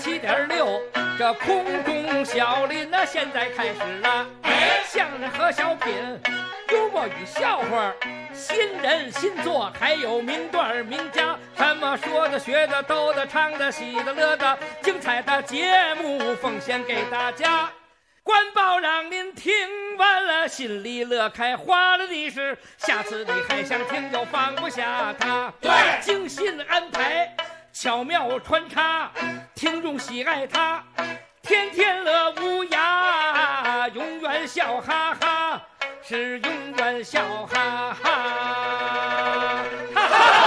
87.6，这空中小林呢，现在开始了。相声和小品，幽默与笑话，新人新作，还有名段名家，什么说的、学的、逗的、唱的、喜的、乐的，精彩的节目奉献给大家。官报让您听完了，心里乐开花了的是，下次你还想听又放不下它。对，精心安排，巧妙穿插，听众喜爱它，天天乐无涯，永远笑哈哈，是永远笑哈哈。哈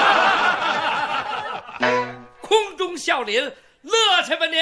哈，空中笑林，乐去吧您！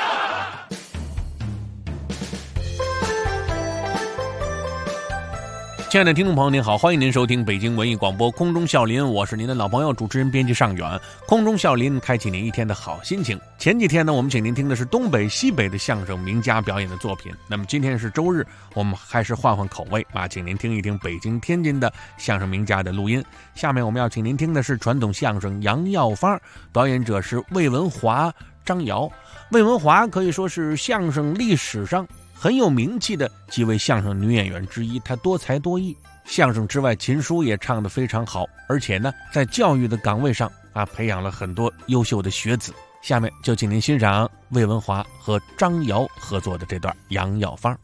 亲爱的听众朋友您好，欢迎您收听北京文艺广播空中笑林，我是您的老朋友主持人编辑尚远。空中笑林开启您一天的好心情。前几天呢，我们请您听的是东北西北的相声名家表演的作品，那么今天是周日，我们还是换换口味啊，请您听一听北京天津的相声名家的录音。下面我们要请您听的是传统相声杨耀发，表演者是魏文华、张瑶。魏文华可以说是相声历史上很有名气的几位相声女演员之一，她多才多艺，相声之外琴书也唱得非常好，而且呢在教育的岗位上培养了很多优秀的学子。下面就请您欣赏魏文华和张瑶合作的这段杨耀发。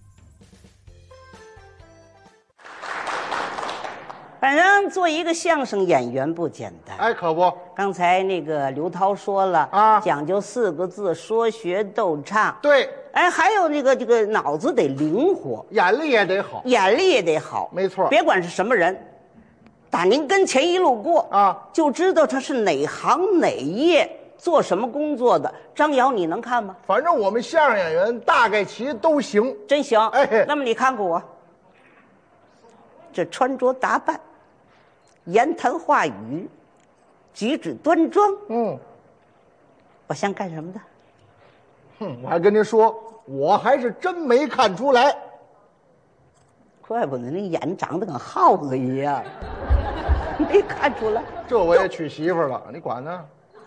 反正做一个相声演员不简单， 哎，可不。 刚才那个刘涛说了啊， 讲究4个字：说学逗唱。 对， 哎，还有这个脑子得灵活， 眼力也得好， 眼力也得好。 没错， 别管是什么人，打您跟前一路过啊， 就知道他是哪行哪业做什么工作的。张瑶，你能看吗？ 反正我们相声演员大概其都行， 真行。 哎， 那么你看看我，这穿着打扮，言谈话语，举止端庄，我像干什么的？ 我还跟您说，我还是真没看出来。 怪不得那眼长得跟耗子一样，没看出来。 这我也娶媳妇了，你管呢？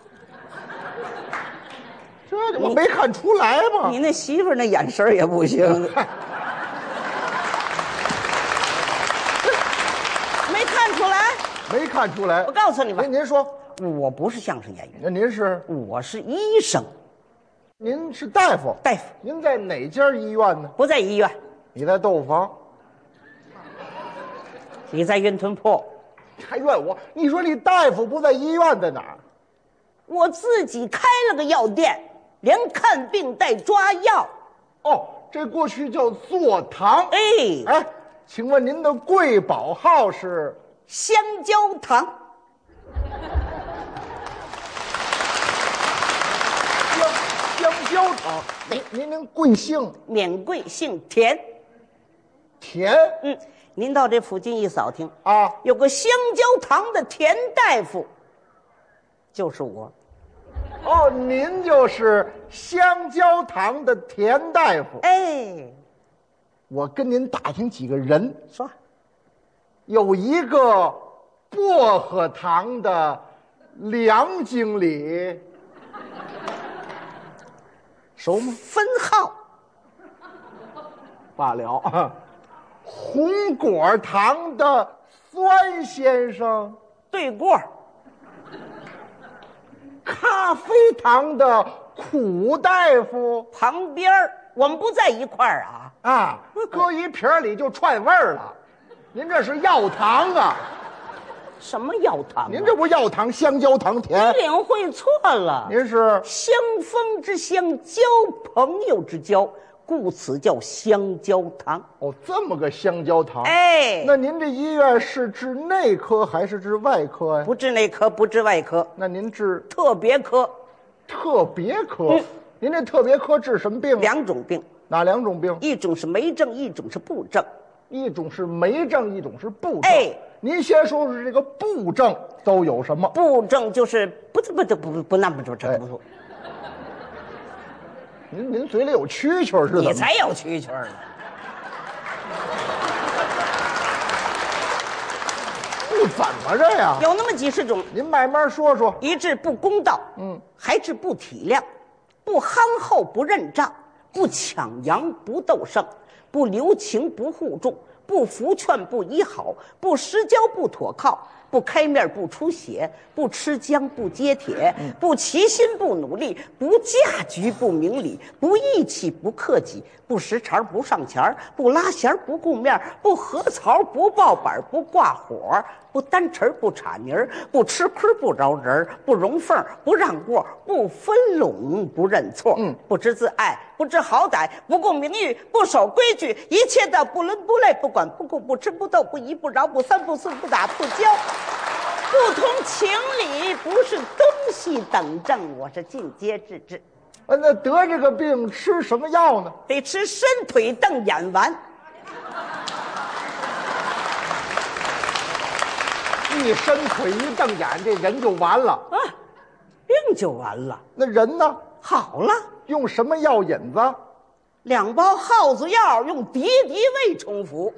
这我没看出来吗？ 你那媳妇那眼神也不行。没看出来？ 没看出来。 我告诉你吧， 您说， 我不是相声演员。 那您是？ 我是医生。 您是大夫？ 大夫。 您在哪家医院呢？ 不在医院。 你在豆腐房？ 你在云吞铺。 还怨我？你说你大夫不在医院，在哪儿？ 我自己开了个药店，连看病带抓药。 哦，这过去叫坐堂。 哎， 请问您的贵宝号是？ 香蕉糖。 香蕉糖。您贵姓？ 免贵，姓田。 田？ 您到这附近一扫听啊， 有个香蕉糖的田大夫，就是我。 哦，您就是香蕉糖的田大夫。 哎， 我跟您打听几个人。 说，有一个薄荷糖的梁经理，熟吗？ 分号罢了。红果糖的酸先生， 对过。 咖啡糖的苦大夫， 旁边我们不在一块儿啊，搁一瓶里就串味儿了。您这是药糖啊？ 什么药糖？ 您这不药糖，香蕉糖甜。 你领会错了， 您是相逢之相，交朋友之交，故此叫香蕉糖。 哦，这么个香蕉糖。 哎， 那您这医院是治内科还是治外科呀？ 不治内科，不治外科。 那您治特别科。 特别科？您这特别科治什么病 ？2种病。 哪2种病？ 一种是没症，一种是不症。 一种是没症，一种是不症。 哎， 您先说说这个不症都有什么？ 不症就是不那么不。 您嘴里有蛐蛐是的？ 你才有蛐蛐呢。 不怎么着呀？ 有那么几十种。 您慢慢说说。 一治不公道，还治不体谅， 不憨厚不认账，不抢洋不斗胜，不留情不护重，不服劝不依好，不失交不妥靠，不开面不出血，不吃姜不接铁，不齐心不努力，不嫁局不明理，不义气不克己，不识茬不上钱，不拉弦不顾面，不合槽不抱板不挂火，不单词不插泥儿，不吃亏不饶人，不容缝不让过，不分拢不认错，不知自爱不知好歹，不顾名誉不守规矩，一切的不伦不类，不管不顾不吃不斗不疑不饶不三不四不打不交，不通情理，不是东西等症，我是尽皆治之。 那得这个病吃什么药呢？ 得吃伸腿瞪眼丸。 一伸腿一瞪眼，这人就完了啊，病就完了。 那人呢？ 好了， 用什么药引子 ？2包耗子药，用敌敌畏冲服。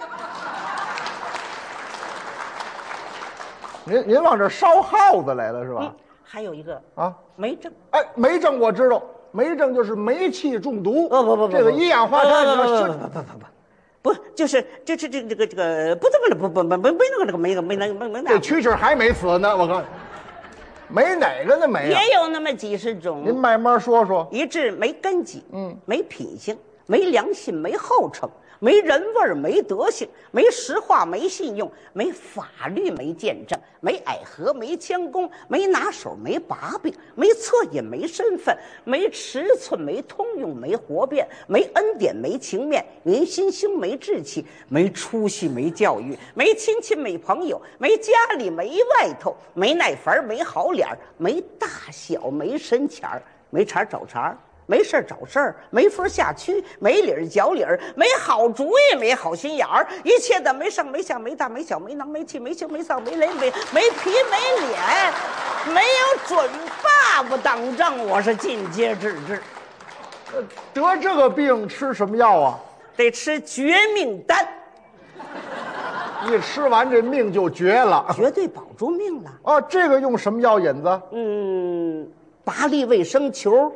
您往这烧耗子来了是吧？ 还有一个啊， 霉症。 哎，霉症我知道，霉症就是煤气中毒。 不， 这个一氧化碳不，就是这个不这么不没那个没那这蛐蛐还没死呢，我告诉你，没哪个呢没也有那么几十种。 您慢慢说说。 一治没根基，没品行，没良心，没后程，没人味，没德行，没实话，没信用，没法律，没见证，没矮和，没谦恭，没拿手，没把柄，没恻隐，没身份，没尺寸，没通用，没活变，没恩典，没情面，没心胸，没志气，没出息，没教育，没亲戚，没朋友，没家里，没外头，没耐烦，没好脸，没大小，没深浅，没茬找茬，没事找事儿，没法下区，没理儿脚理儿，没好主意，没好心眼儿，一切的没上没下，没大没小，没囊没气，没羞没臊，没雷没皮没脸，没有准爸爸当政，我是尽皆治之。 得这个病吃什么药啊？ 得吃绝命丹， 一吃完这命就绝了， 绝对保住命了。 啊，这个用什么药引子？ 拔粒卫生球。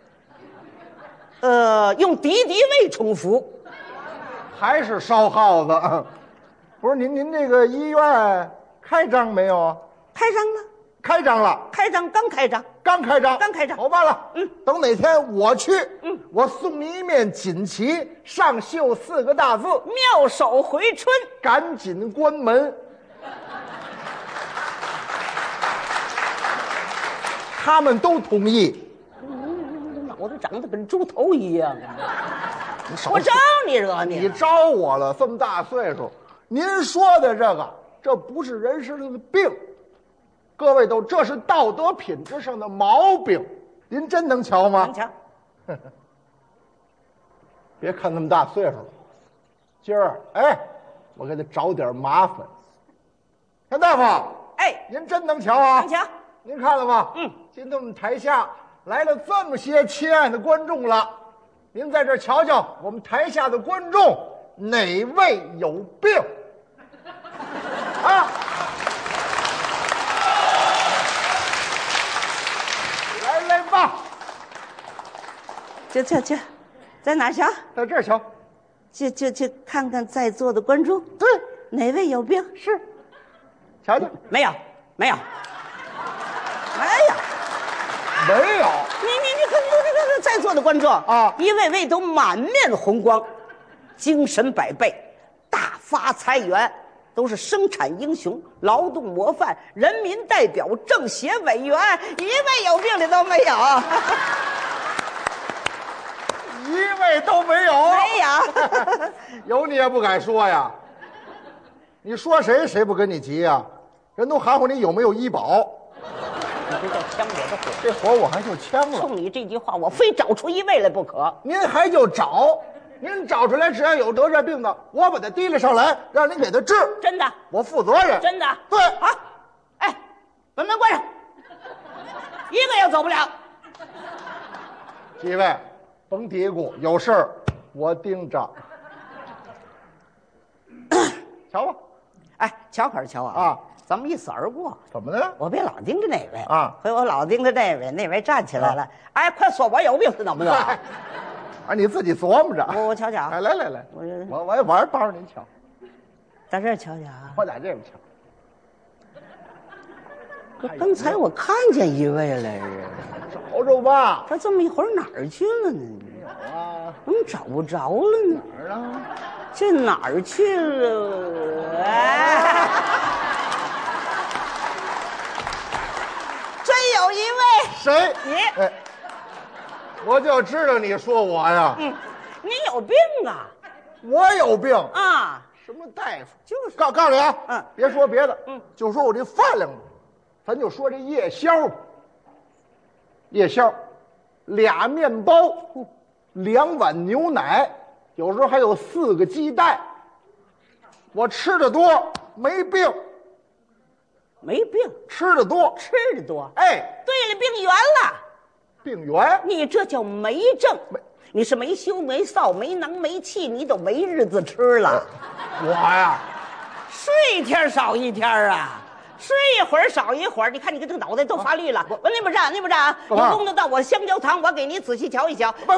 用敌敌畏冲服， 还是烧耗子？不是您这个医院开张没有啊？ 开张了， 开张了， 开张刚开张， 刚开张， 刚开张。 好办了，等哪天我去，我送你一面锦旗，上绣4个大字： 妙手回春。 赶紧关门。他们都同意。 脑袋长得跟猪头一样啊！我招你惹你？ 你招我了，这么大岁数，您说的这不是人生的病，各位都这是道德品质上的毛病，您真能瞧吗？ 能瞧。 别看那么大岁数了，今儿我给他找点麻烦。田大夫，您真能瞧啊？ 能瞧。 您看了吗？今天我们台下来了这么些亲爱的观众了，您在这瞧瞧，我们台下的观众哪位有病？啊！来吧， 这，在哪瞧？ 在这儿瞧。 去看看在座的观众， 对， 哪位有病？ 是，瞧瞧， 没有。你看这在座的观众啊， 一位位都满面红光，精神百倍，大发财源，都是生产英雄、劳动模范、人民代表、政协委员，一位有病的都没有。 一位都没有。 没有。 有你也不敢说呀？你说谁不跟你急呀？人都含糊你有没有医保。 你这叫呛我的火， 这火我还就呛了。 冲你这句话，我非找出一位来不可。 您还就找，您找出来，只要有得这病的，我把他提了上来，让您给他治。 真的， 我负责任。 真的， 对。 好，把门关上，一个也走不了。 几位，甭嘀咕，有事儿我盯着。瞧吧。 瞧可是瞧啊！ 啊， 咱们一扫而过。 怎么的？ 我别老盯着那位啊， 回我老盯着那位站起来了。哎，快说我有病是怎么着？ 哎，你自己琢磨着。 我瞧瞧。 哎，来，我也帮着您瞧。 在这儿瞧瞧啊。 我在这边瞧。 刚才我看见一位来着， 找着吧。 他这么一会儿哪儿去了呢？ 有啊， 怎么找不着了呢？ 哪儿呢？ 这哪儿去了？哎，真有一位。 谁？ 你。 哎，我就知道你说我呀。 你有病啊！ 我有病啊？ 什么大夫？ 就是告诉你啊，别说别的，就说我这饭量吧，咱就说这夜宵吧。夜宵，2面包，2碗牛奶，有时候还有4个鸡蛋。我吃的多，没病。 没病， 吃的多， 吃的多。 哎， 对了，病圆了。 病圆？ 你这叫没症。你是没羞没臊没能没气，你都没日子吃了。 我呀， 睡一天少一天啊，睡一会儿少一会儿。你看你这个脑袋都发绿了。我那边站，你供得到我香蕉糖，我给你仔细瞧一瞧。 别，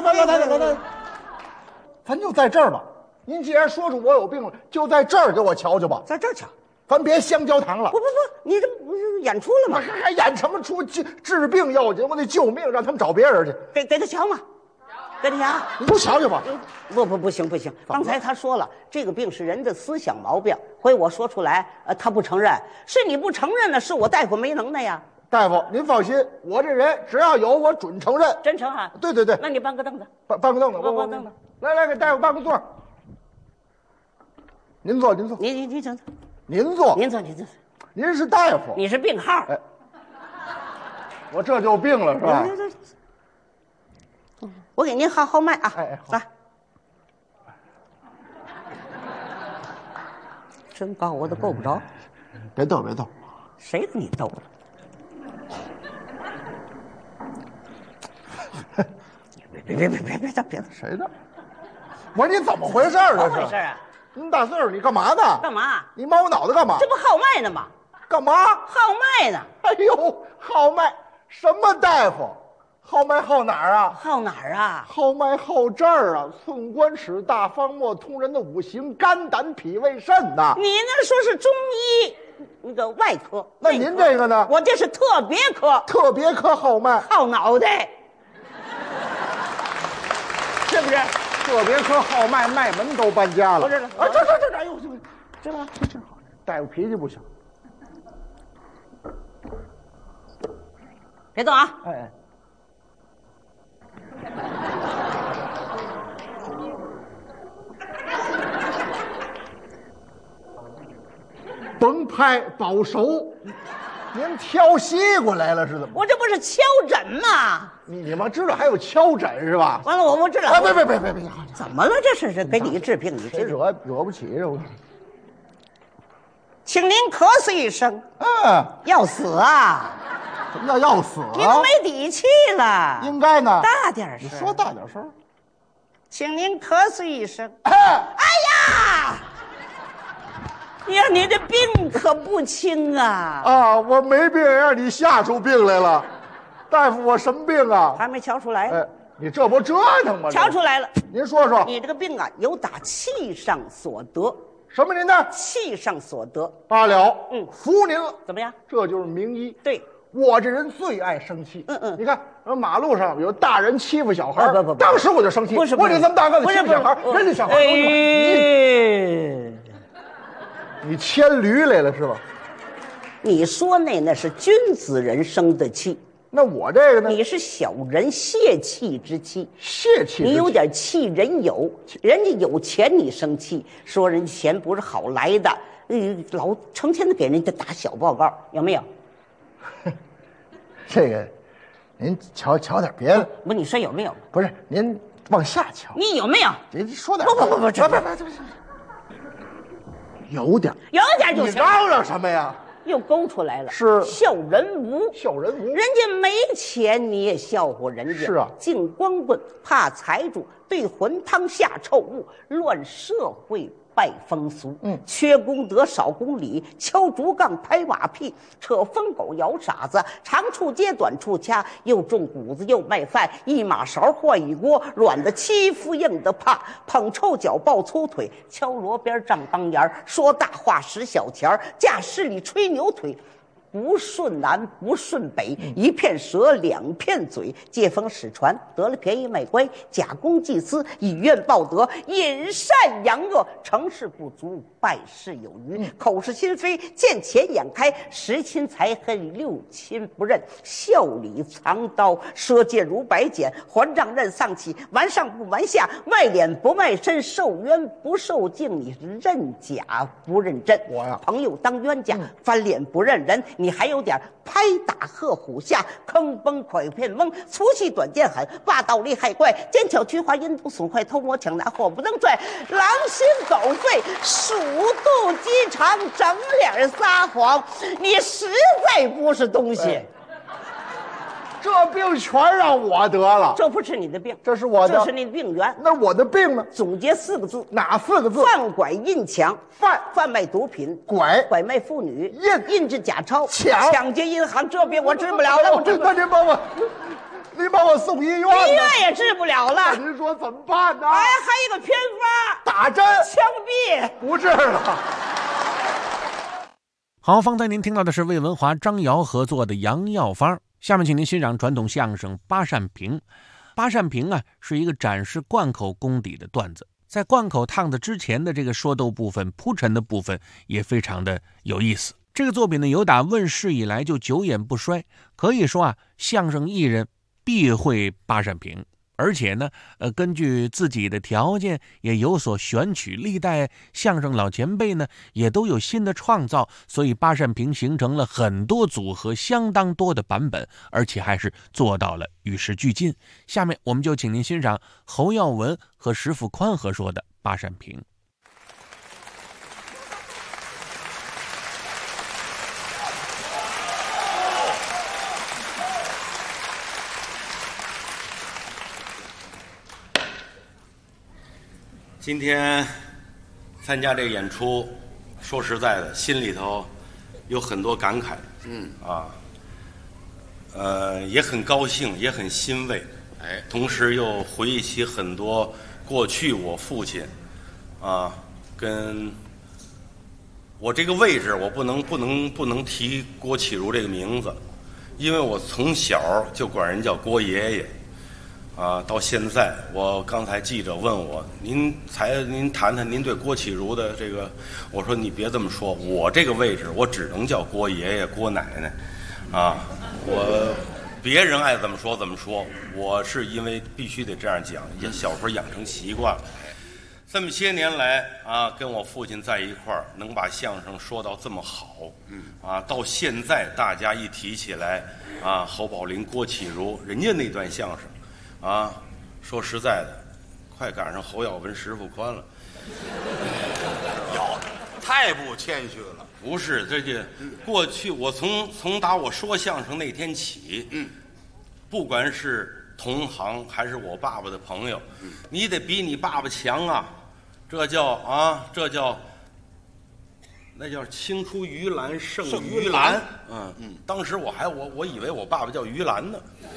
咱就在这儿吧。您既然说出我有病了，就在这儿给我瞧瞧吧。 在这儿瞧， 咱别香蕉糖了。 不，你这不是演出了吗？ 还演什么出？治病要紧，我得救命，让他们找别人去。 给他瞧嘛。跟你讲， 你不瞧瞧吧？ 不行。刚才他说了，这个病是人的思想毛病。回我说出来，他不承认，是你不承认呢，是我大夫没能耐呀。 大夫，您放心，我这人只要有，我准承认。 真诚啊？ 对。 那你搬个凳子， 搬个凳子， 我搬凳子。 来，给大夫搬个座。您坐。 你请。 您坐。您是大夫， 你是病号。 哎，我这就病了是吧？ 我给您号脉啊！来，真高我都够不着。 别逗， 谁跟你斗了？别！ 谁的？我说你怎么回事儿？ 怎么回事啊？ 您大岁数，你干嘛呢？ 干嘛？ 你摸我脑袋干嘛？ 这不号脉呢吗？ 干嘛？ 号脉呢？ 哎呦，号脉什么大夫？号脉号哪儿啊？ 号哪儿啊？ 号脉号这儿啊，寸关尺，大方末，通人的5行，肝胆脾胃肾呐。 你那说是中医那个外科， 那您这个呢？ 我这是特别科。 特别科号脉， 号脑袋，是不是？ 特别科号脉，脉门都搬家了。 不是了， 啊，这，哎呦，这吧，这好，大夫脾气不行。 别动啊！ 哎。甭拍，保手。您挑西瓜来了是怎么？ 我这不是敲诊吗？ 你们知道还有敲诊是吧？ 完了，我不知道。 啊，别！ 怎么了？这是给你治病，你谁惹不起这我？ 请您咳嗽一声。要死啊！ 什么叫要死啊？ 你都没底气了。 应该呢。 大点声。 你说大点声。 请您咳嗽一声。哎呀！你这病可不轻啊！ 啊，我没病，让你吓出病来了。大夫，我什么病啊？ 还没瞧出来。 哎，你这不折腾吗？ 瞧出来了。 您说说， 你这个病啊，有打气上所得。 什么您呢？ 气上所得。 罢了，服您了。 怎么样？ 这就是名医。 对。 我这人最爱生气。你看，马路上有大人欺负小孩，不，当时我就生气。 不是， 我这这么大个子欺负小孩，人家小孩你牵驴来了是吧？ 你说那是君子人生的气， 那我这个呢？ 你是小人泄气之气。 泄气， 你有点气人有，人家有钱你生气，说人家钱不是好来的，老成天的给人家打小报告，有没有？ 这个，您瞧点别的。 不，你说有没有？ 不是，您往下瞧。 你有没有？ 您说点。 不，这有点就行。 你嚷嚷什么呀？ 又勾出来了， 是笑人无。 笑人无， 人家没钱你也笑话人家。 是啊， 净光棍怕财主，对魂汤下臭物，乱社会拜风俗，缺功德少公理，敲竹杠拍马屁，扯疯狗摇傻子，长处接短处掐，又种谷子又卖饭，一马勺换一锅，软的欺负硬的怕，捧臭脚抱粗腿，敲锣边仗当沿，说大话使小钱儿，架势里吹牛腿。不顺南不顺北，一片舌两片嘴，借风使船，得了便宜卖乖，假公济私，以怨报德，引善扬恶，成事不足，败事有余，口是心非，见钱眼开，识亲才恨，六亲不认，笑里藏刀，赊借如白捡，还账认丧气，完上不完下，卖脸不卖身，受冤不受敬，你是认假不认真。 我呀， 朋友当冤家，翻脸不认人。你还有点拍打鹤虎下，坑崩蒯骗蒙，粗细短剑狠，霸道厉害怪，奸巧曲滑，阴毒损坏，偷摸抢拿，火不能拽，狼心狗肺，鼠肚鸡肠，整脸撒谎，你实在不是东西。 这病全让我得了， 这不是你的病， 这是我的， 这是你的病源。 那我的病呢？ 总结4个字， 哪4个字？ 贩拐印抢，贩卖毒品，拐卖妇女，印制假钞，抢劫银行。这病我治不了了， 那您帮我送医院， 医院也治不了了。 那您说怎么办呢？ 哎，还有一个偏方， 打针、 枪毙， 不治了。 好，方才您听到的是魏文华、张瑶合作的《洋药方》。下面请您欣赏传统相声《八扇屏》。八扇屏啊，是一个展示贯口功底的段子。在贯口烫的之前的这个说逗部分、铺陈的部分也非常的有意思。这个作品呢，由打问世以来就久演不衰，可以说啊，相声艺人必会八扇屏。而且呢，根据自己的条件也有所选取，历代相声老前辈呢也都有新的创造，所以八扇屏形成了很多组合，相当多的版本，而且还是做到了与时俱进。下面我们就请您欣赏侯耀文和石富宽合说的八扇屏。 今天参加这个演出，说实在的，心里头有很多感慨，也很高兴，也很欣慰，同时又回忆起很多过去我父亲，跟我这个位置，我不能提郭启儒这个名字，因为我从小就管人叫郭爷爷。到现在，我刚才记者问我，您谈谈您对郭启儒的这个，我说你别这么说，我这个位置我只能叫郭爷爷、郭奶奶，我别人爱怎么说怎么说，我是因为必须得这样讲，也小时候养成习惯了。这么些年来跟我父亲在一块儿，能把相声说到这么好，到现在大家一提起来侯宝林、郭启儒，人家那段相声。说实在的，快赶上侯耀文、石富宽了。 太不谦虚了。 不是，这就过去我从打我说相声那天起，不管是同行还是我爸爸的朋友，你得比你爸爸强啊，这叫那叫青出于蓝胜于蓝。当时我以为我爸爸叫于兰呢。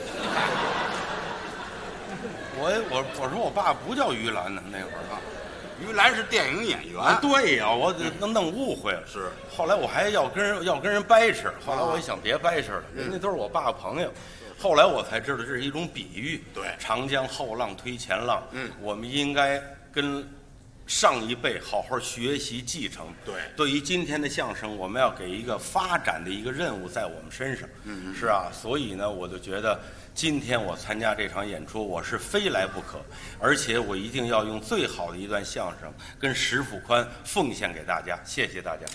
我说我爸不叫于兰呢，那会儿于兰是电影演员。 对呀，我弄误会了。是，后来我还要跟人掰扯，后来我一想别掰扯了，人家都是我爸朋友。后来我才知道这是一种比喻。对，长江后浪推前浪。我们应该跟上一辈好好学习继承。对于今天的相声，我们要给一个发展的一个任务在我们身上。是啊，所以呢，我就觉得。今天我参加这场演出，我是非来不可，而且我一定要用最好的一段相声跟石富宽奉献给大家，谢谢大家。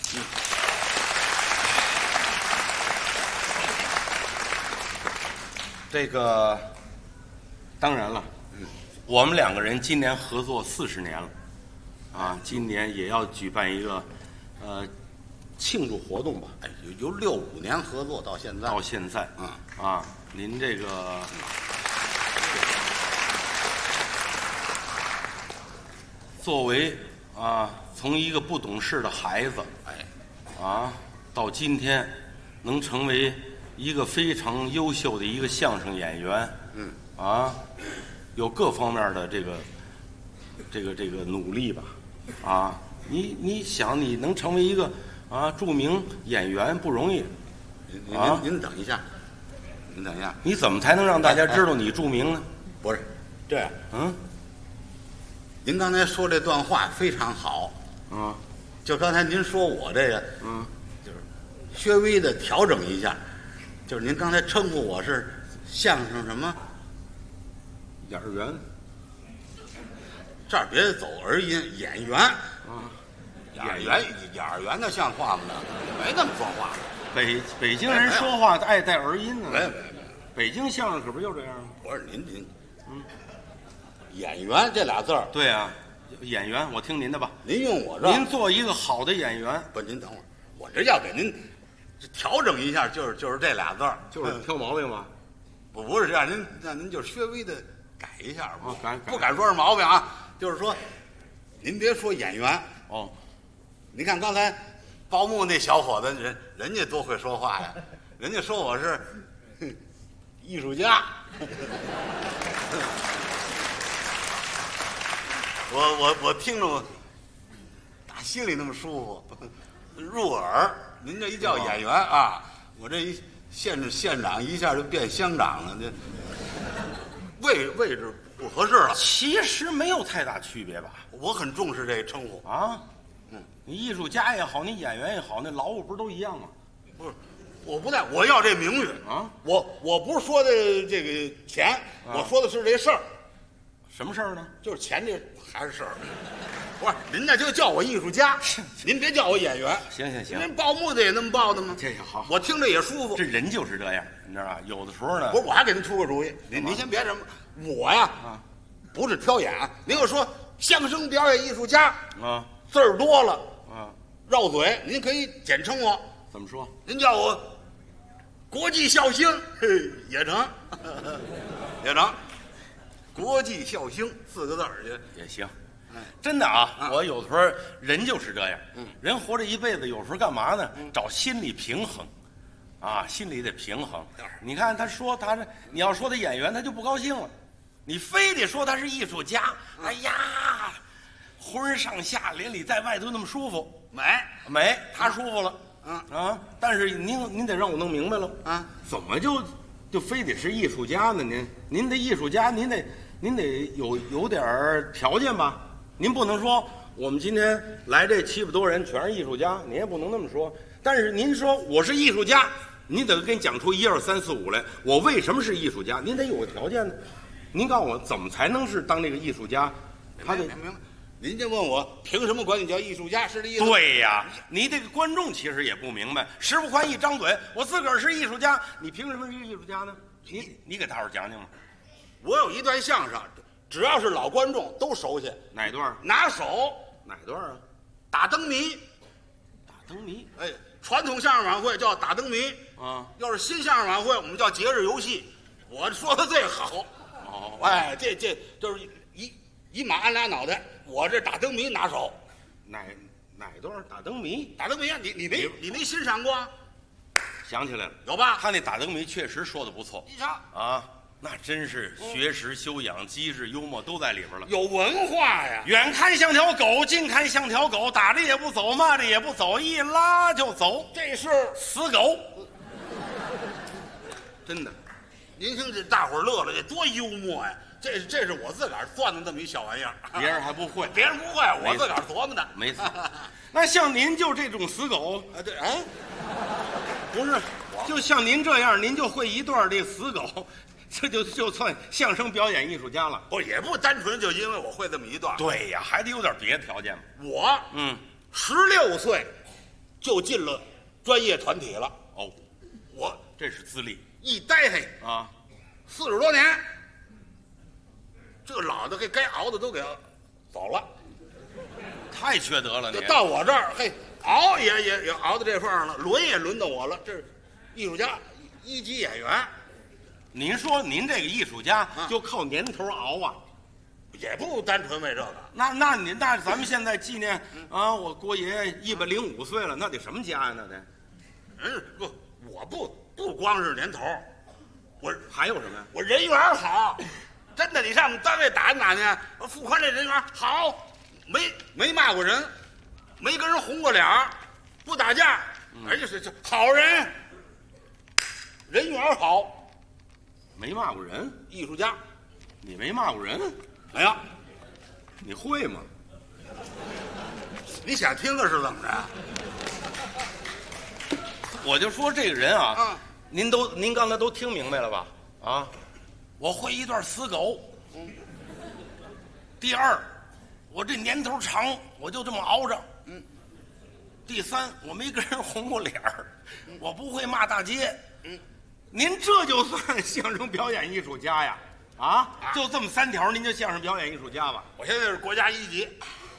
这个当然了，我们两个人今年合作40年了，今年也要举办一个庆祝活动吧？ 有65年合作到现在， 您这个作为啊，从一个不懂事的孩子，到今天能成为一个非常优秀的一个相声演员，有各方面的这个努力吧，你想你能成为一个著名演员不容易， 您等一下， 你怎么才能让大家知道你著名呢？ 不是这样，您刚才说这段话非常好，就刚才您说我这个，就是稍微的调整一下，就是您刚才称呼我是相声什么演员， 这儿别走儿音，演员演员的像话吗？没那么说话。 北京人说话爱带儿音呢。 没， 北京相声可不就这样吗？ 不是您，演员这俩字儿， 对啊，演员，我听您的吧。 您用我这， 您做一个好的演员， 不，您等会儿，我这要给您调整一下，就是这俩字儿， 就是挑毛病吗？ 不是这样，您就稍微的改一下吧。 改不敢说是毛病啊，就是说，您别说演员哦， 你看刚才报幕那小伙子，人家多会说话呀，人家说我是艺术家。我听着我打心里那么舒服，入耳。您这一叫演员啊，我这一县长一下就变乡长了，这位置不合适了。 其实没有太大区别吧？ 我很重视这称呼啊。你艺术家也好，你演员也好，那劳务不是都一样吗？ 不是，我不在，我要这名誉啊！ 我不是说的这个钱，我说的是这事儿。 什么事儿呢？ 就是钱这还是事儿。不是，您那就叫我艺术家，您别叫我演员。 行。 您报幕的也那么报的吗？ 这个好， 我听着也舒服。 这人就是这样，你知道吧？有的时候呢， 不是，我还给您出个主意。您先别什么，我呀，不是挑眼。您要说相声表演艺术家字儿多了绕嘴，您可以简称我。 怎么说？ 您叫我国际笑星，也成，也成。国际笑星4个字儿也行。真的我有时候人就是这样，人活着一辈子，有时候干嘛呢？找心理平衡，心里得平衡。你看他说他是，你要说他演员，他就不高兴了；你非得说他是艺术家，哎呀，浑身上下连里带外都那么舒服，美，他舒服了，但是您得让我弄明白了怎么就非得是艺术家呢？您的艺术家，您得有点条件吧？您不能说我们今天来这70多人全是艺术家，您也不能那么说。但是您说我是艺术家，您得给你讲出1、2、3、4、5来，我为什么是艺术家？您得有个条件呢。您告诉我怎么才能是当这个艺术家？他得明白。您就问我凭什么管你叫艺术家？是这意思？ 对呀，你这个观众其实也不明白。石富宽一张嘴，我自个儿是艺术家，你凭什么是艺术家呢？你给大伙儿讲讲嘛。 我有一段相声，只要是老观众都熟悉。 哪段？ 拿手。 哪段啊？ 打灯谜。 打灯谜。 传统相声晚会叫打灯谜要是新相声晚会，我们叫节日游戏。我说的最好。这就是一马鞍俩脑袋。我这打灯谜拿手。 哪段打灯谜？ 打灯谜你没欣赏过？ 想起来了， 有吧？ 他那打灯谜确实说的不错。 你瞧那真是学识修养、机智幽默都在里边了， 有文化呀。 远看像条狗，近看像条狗，打着也不走，骂着也不走，一拉就走， 这是死狗。真的， 您听这大伙儿乐了，这多幽默呀！这是我自个儿算的这么一小玩意儿， 别人还不会， 别人不会，我自个儿琢磨的。 没错。那像您就这种死狗对， 不是，就像您这样，您就会一段这死狗。这就算相声表演艺术家了。 也不单纯就因为我会这么一段。 对呀，还得有点别的条件嘛。 我16岁就进了专业团体了。我这是资历一待嘿40多年，这个老的该熬的都给走了， 太缺德了。 就到我这儿熬也熬到这份上了，轮也轮到我了。这是艺术家1级演员。 您说您这个艺术家就靠年头熬也不单纯为这个。 那咱们现在纪念啊，我郭爷爷105岁了，那得什么家呀？那得， 我不光是年头，我还有什么呀？ 我人缘好，真的，你上我们单位打听打听，富宽这人缘好，没骂过人，没跟人红过脸，不打架，而且是好人，人缘好， 没骂过人， 艺术家。 你没骂过人？ 哎呀， 你会吗？ 你想听的是怎么着？ 我就说这个人啊，您刚才都听明白了吧？啊，我会一段死狗。第二，我这年头长，我就这么熬着。第三，我没跟人红过脸儿，我不会骂大街。您这就算相声表演艺术家呀？啊，就这么3条，您就相声表演艺术家吧？ 我现在是国家1级。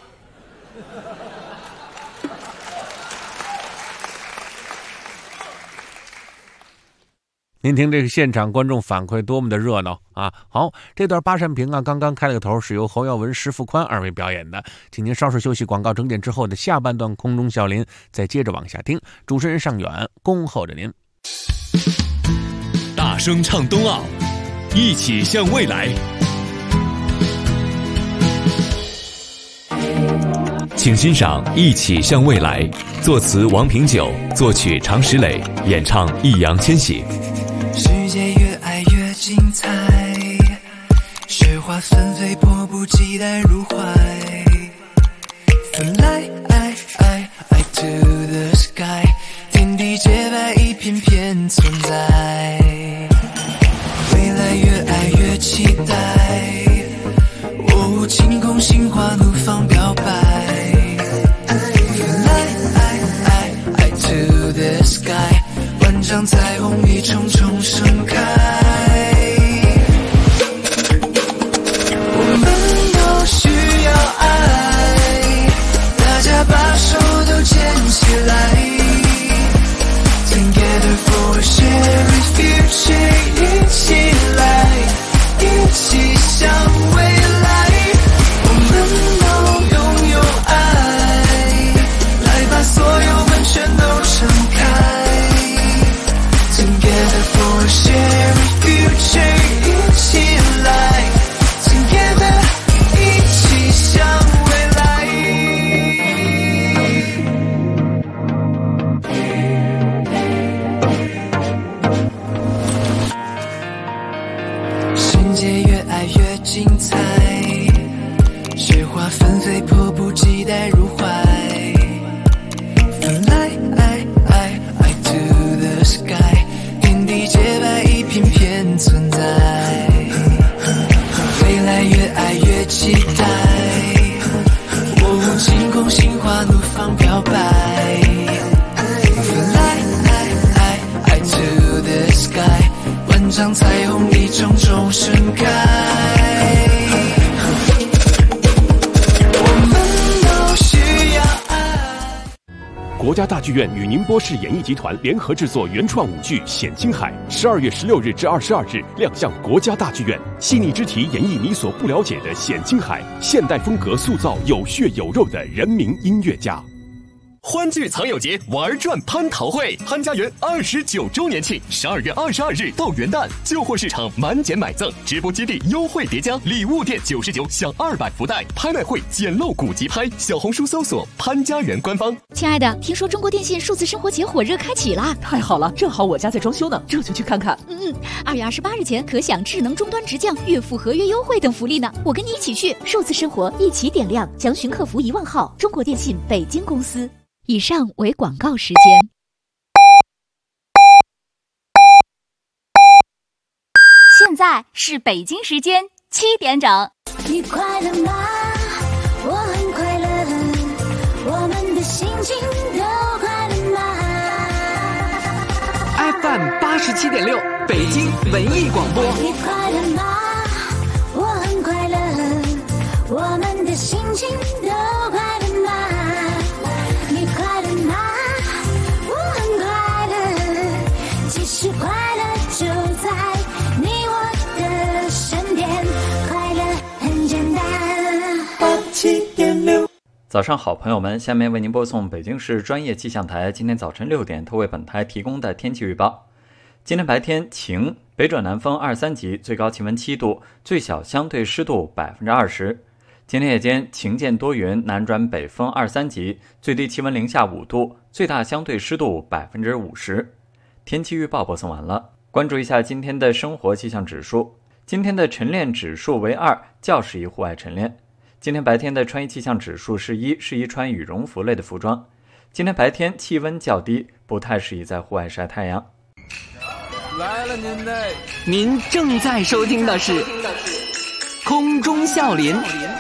您听这个现场观众反馈多么的热闹啊！好，这段八扇屏啊，刚刚开了个头，是由侯耀文、石富宽2位表演的，请您稍事休息，广告整点之后的下半段空中笑林再接着往下听。主持人尚远恭候着您。 大声唱冬奥，一起向未来。请欣赏《一起向未来》，作词王平久，作曲常石磊，演唱易烊千玺。 世界越爱越精彩，雪花纷飞，迫不及待入怀。Fly to the sky， 天地洁白，一片片存在。未来越爱越期待，哦，晴空心花怒放表白。Fly to the sky， 万丈彩虹一重重盛开。我们都需要爱，大家把手都牵起来。Together for a shared future， 一起来，一起向未来。我们都拥有爱，来把所有门全都敞开。Together for a shared future， 一起来 Together， 一起向未来。世界越爱越精彩，雪花纷飞，迫不及待入怀。Fly to the sky， 天地洁白，一片片存在。未来越爱越期待，哦，晴空心花怒放表白。Fly to the sky， 万丈彩虹一重重盛开。我们都需要爱。 国家大剧院与宁波市演艺集团联合制作原创舞剧《显青海》，12月16日至22日亮相国家大剧院，细腻之题演绎你所不了解的显青海，现代风格塑造有血有肉的人民音乐家。 欢聚藏友节玩转蟠桃会，潘家园29周年庆，12月22日到元旦，旧货市场满减买赠，直播基地优惠叠加，礼物店99享200福袋，拍卖会捡漏古籍拍，小红书搜索潘家园官方。 亲爱的，听说中国电信数字生活节火热开启啦！ 太好了，正好我家在装修呢，这就去看看。 2月28日前可享智能终端直降、月付合约优惠等福利呢，我跟你一起去。 数字生活一起点亮，详询客服1万号，中国电信北京公司。 以上为广告时间。 现在是北京时间7点整。 你快乐吗？我很快乐，我们的心情都快乐吗 ？FM87.6，北京文艺广播。 你快乐吗？我很快乐，我们的心情都快乐吗？你快乐吗？我很快乐，其实快乐就在你我的身边，快乐很简单。 早上好，朋友们，下面为您播送北京市专业气象台今天早晨6点特为本台提供的天气预报。今天白天晴，北转南风2、3级，最高气温7度，最小相对湿度20%。今天夜间晴间多云，南转北风2、3级，最低气温零下5度，最大相对湿度50%。天气预报播送完了，关注一下今天的生活气象指数。今天的晨练指数为2，较适宜户外晨练。今天白天的穿衣气象指数是1，适宜穿羽绒服类的服装。今天白天气温较低，不太适宜在户外晒太阳。 来了您正在收听的是空中笑林。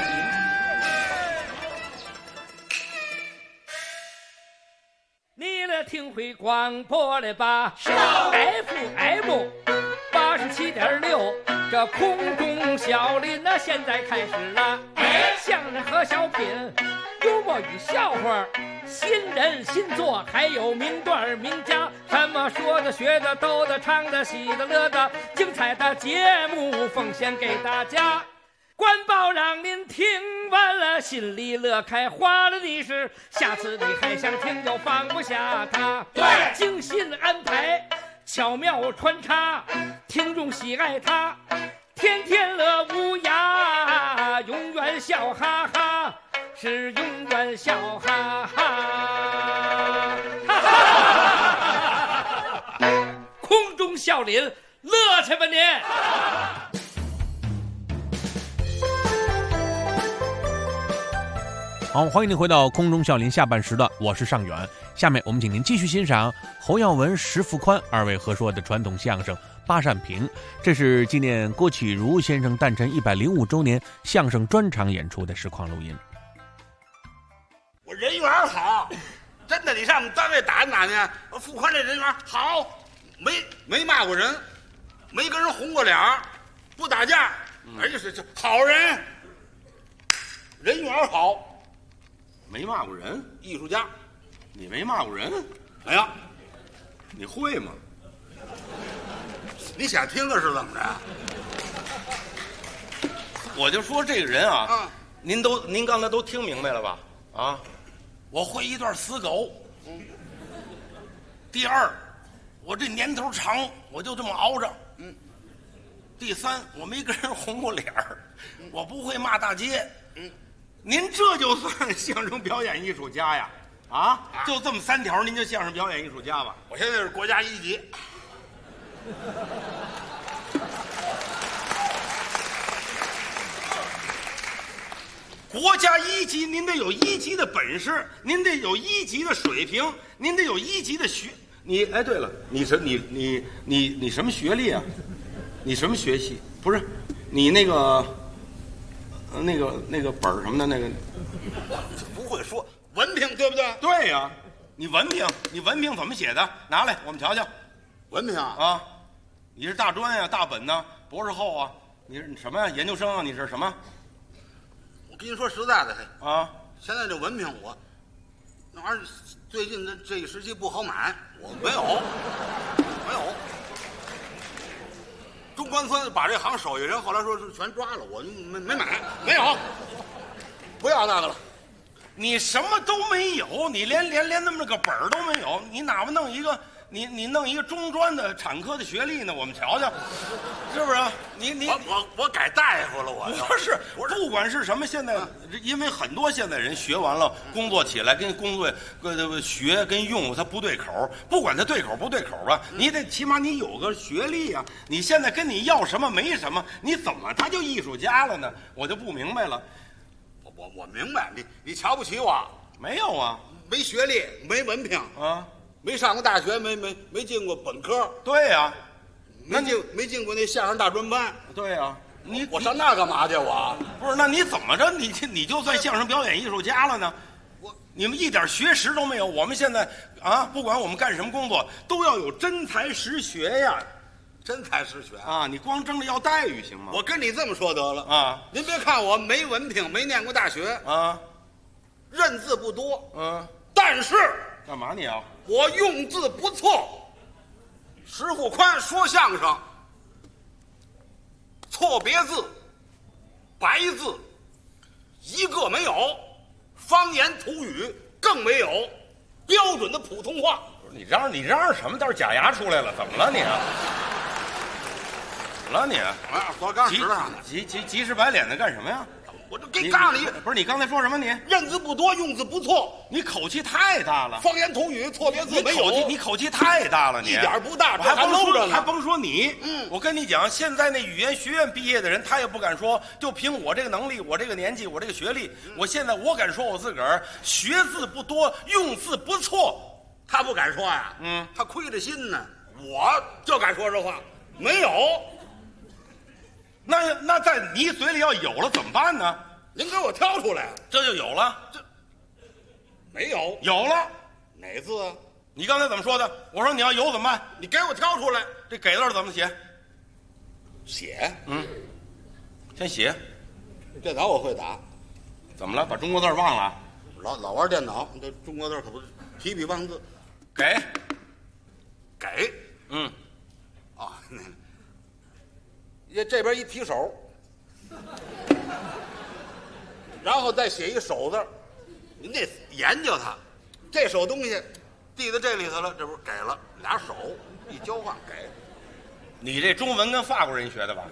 你来听会广播了吧？FM 87.6，这空中笑林那现在开始了。相声和小品，幽默与笑话，新人新作，还有名段名家，什么说的学的逗的唱的喜的乐的，精彩的节目奉献给大家。官报让您听完了心里乐开花了的是，下次你还想听就放不下它。对，精心安排，巧妙穿插，听众喜爱它，天天乐无涯，永远笑哈哈，是永远笑哈哈。空中笑林，乐去吧您！ 好，欢迎您回到空中笑林下半时的，我是尚远。下面我们请您继续欣赏侯耀文、石富宽二位合说的传统相声《八扇屏》，这是纪念郭启儒先生诞辰105周年相声专场演出的实况录音。 我人缘好，真的，你上我们单位打听打听，富宽这人缘好，没骂过人，没跟人红过脸，不打架，而且是好人，人缘好。 没骂过人， 艺术家， 你没骂过人？ 哎呀， 你会吗？ 你想听的是怎么着？ 我就说这个人啊，您刚才都听明白了吧？啊，我会一段死狗。第二，我这年头长，我就这么熬着。第三，我没跟人红过脸儿，我不会骂大街。您这就算相声表演艺术家呀？啊，就这么3条，您就相声表演艺术家吧？ 我现在是国家1级。 国家1级，您得有1级的本事，您得有1级的水平，您得有1级的你哎，对了，你什么学历啊？你什么学系？不是，你那个本儿什么的那个， 不会说文凭对不对？ 对呀，你文凭怎么写的？拿来我们瞧瞧。 文凭啊，你是大专呀、大本呢、博士后啊？你是什么呀？研究生啊？你是什么？ 我跟你说实在的， 啊， 现在这文凭我那玩意儿最近这一时期不好买，我没有。中关村把这行手艺人后来说是全抓了，我没买，没有，不要那个了。 你什么都没有，你连那么个本儿都没有，你哪怕弄一个你弄一个中专的产科的学历呢？我们瞧瞧，是不是？ 我改大夫了，我不是，不管是什么，现在因为很多现在人学完了工作起来跟工作学跟用它不对口，不管它对口不对口吧，你得起码你有个学历啊。你现在跟你要什么没什么，你怎么他就艺术家了呢？我就不明白了。 我明白，你瞧不起我？ 没有啊， 没学历，没文凭啊， 没上过大学，没进过本科。 对呀， 没进过那相声大专班。 对呀， 我上那干嘛去？我不是，那你怎么着？你就算相声表演艺术家了呢？你们一点学识都没有。我们现在啊，不管我们干什么工作，都要有真才实学呀。 真才实学啊！你光争着要待遇行吗？ 我跟你这么说得了啊！ 您别看我没文凭，没念过大学啊， 认字不多，但是干嘛你啊？ 我用字不错。石富宽说相声，错别字、白字一个没有， 方言土语更没有标准的普通话。 你嚷什么？倒是假牙出来了，怎么了你？怎么了你？ 啊，我刚使上急赤白脸的干什么呀？ 我这给告诉你， 不是你刚才说什么？你认字不多，用字不错， 你口气太大了。 方言土语错别字没有， 你口气太大了，你一点不大， 还还甭说你。我跟你讲，现在那语言学院毕业的人，他也不敢说，就凭我这个能力，我这个年纪，我这个学历，我现在我敢说我自个儿学字不多，用字不错。 他不敢说呀，他亏着心呢。我就敢说这话，没有。 那在你嘴里要有了怎么办呢？ 您给我挑出来， 这就有了。这没有， 有了。 哪字啊？ 你刚才怎么说的？我说你要有怎么办？ 你给我挑出来。 这给字怎么写？ 写， 先写。 电脑我会打。 怎么了？把中国字忘了？ 老玩电脑，这中国字可不是提笔忘字。 给， 这边一提手，然后再写一手字，您得研究它。这手东西递到这里头了，这不是给了，俩手一交换给。 你这中文跟法国人学的吧？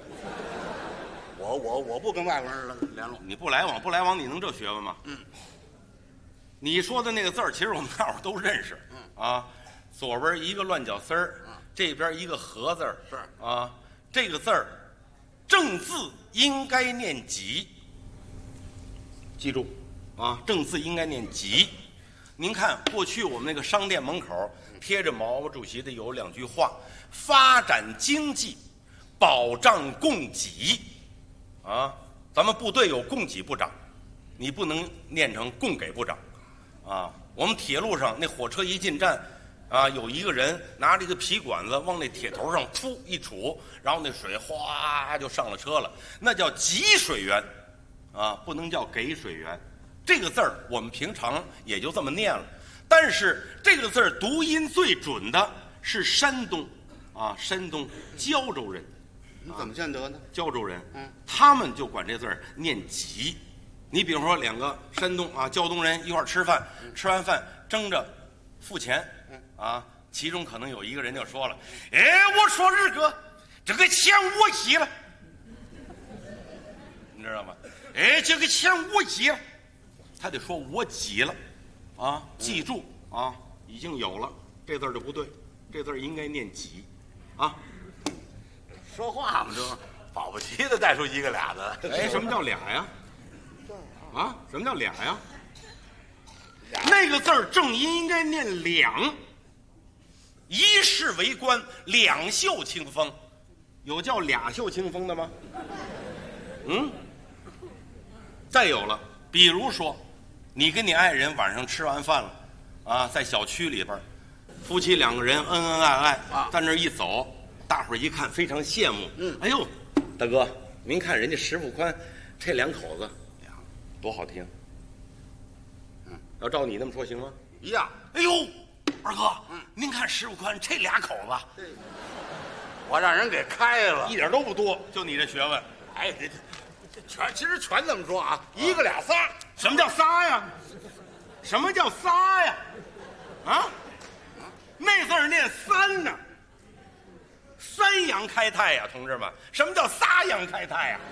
我不跟外国人联络。 你不来往，你能这学问吗？你说的那个字儿，其实我们那会儿都认识。左边一个乱脚丝儿，这边一个禾字儿。 是啊，这个字儿正字应该念吉。记住啊，正字应该念吉。您看，过去我们那个商店门口贴着毛主席的有2句话：发展经济，保障供给。啊，咱们部队有供给部长，你不能念成供给部长。啊，我们铁路上那火车一进站，有一个人拿着一个皮管子往那铁头上噗一杵，然后那水哗就上了车了，那叫给水员，不能叫给水员。这个字儿我们平常也就这么念了，但是这个字儿读音最准的是山东，山东胶州人。 你怎么见得呢？ 胶州人，他们就管这字儿念吉。你比如说2个山东胶东人一块儿吃饭，吃完饭争着付钱，其中可能有一个人就说了：“哎，我说日哥，这个钱我急了，你知道吗？哎，这个钱我急了。”他得说我急了，记住已经有了，这字儿就不对，这字儿应该念吉， 说话嘛，这保不齐的带出一个俩的。 哎，什么叫俩呀？什么叫俩呀？那个字儿正音应该念两，一世为官，两袖清风。有叫俩袖清风的吗？再有了，比如说，你跟你爱人晚上吃完饭了，在小区里边，夫妻2个人恩恩爱爱，在那儿一走，大伙儿一看非常羡慕。哎呦，大哥，您看人家石富宽这2口子。多好听！要照你那么说行吗？ 一样。 哎呦，二哥，您看石富宽这2口子， 我让人给开了， 一点都不多，就你这学问。 哎，其实全这么说一个俩仨。 什么叫仨呀？什么叫仨呀？那字儿念三呢，三阳开泰呀，同志们，什么叫仨阳开泰呀？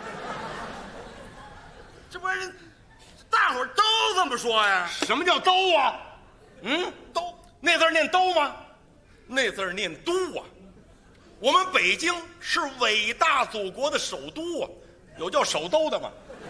这不是大伙儿都这么说呀？ 什么叫都啊？都那字儿念都吗？那字儿念都啊。我们北京是伟大祖国的首都啊，有叫首都的吗？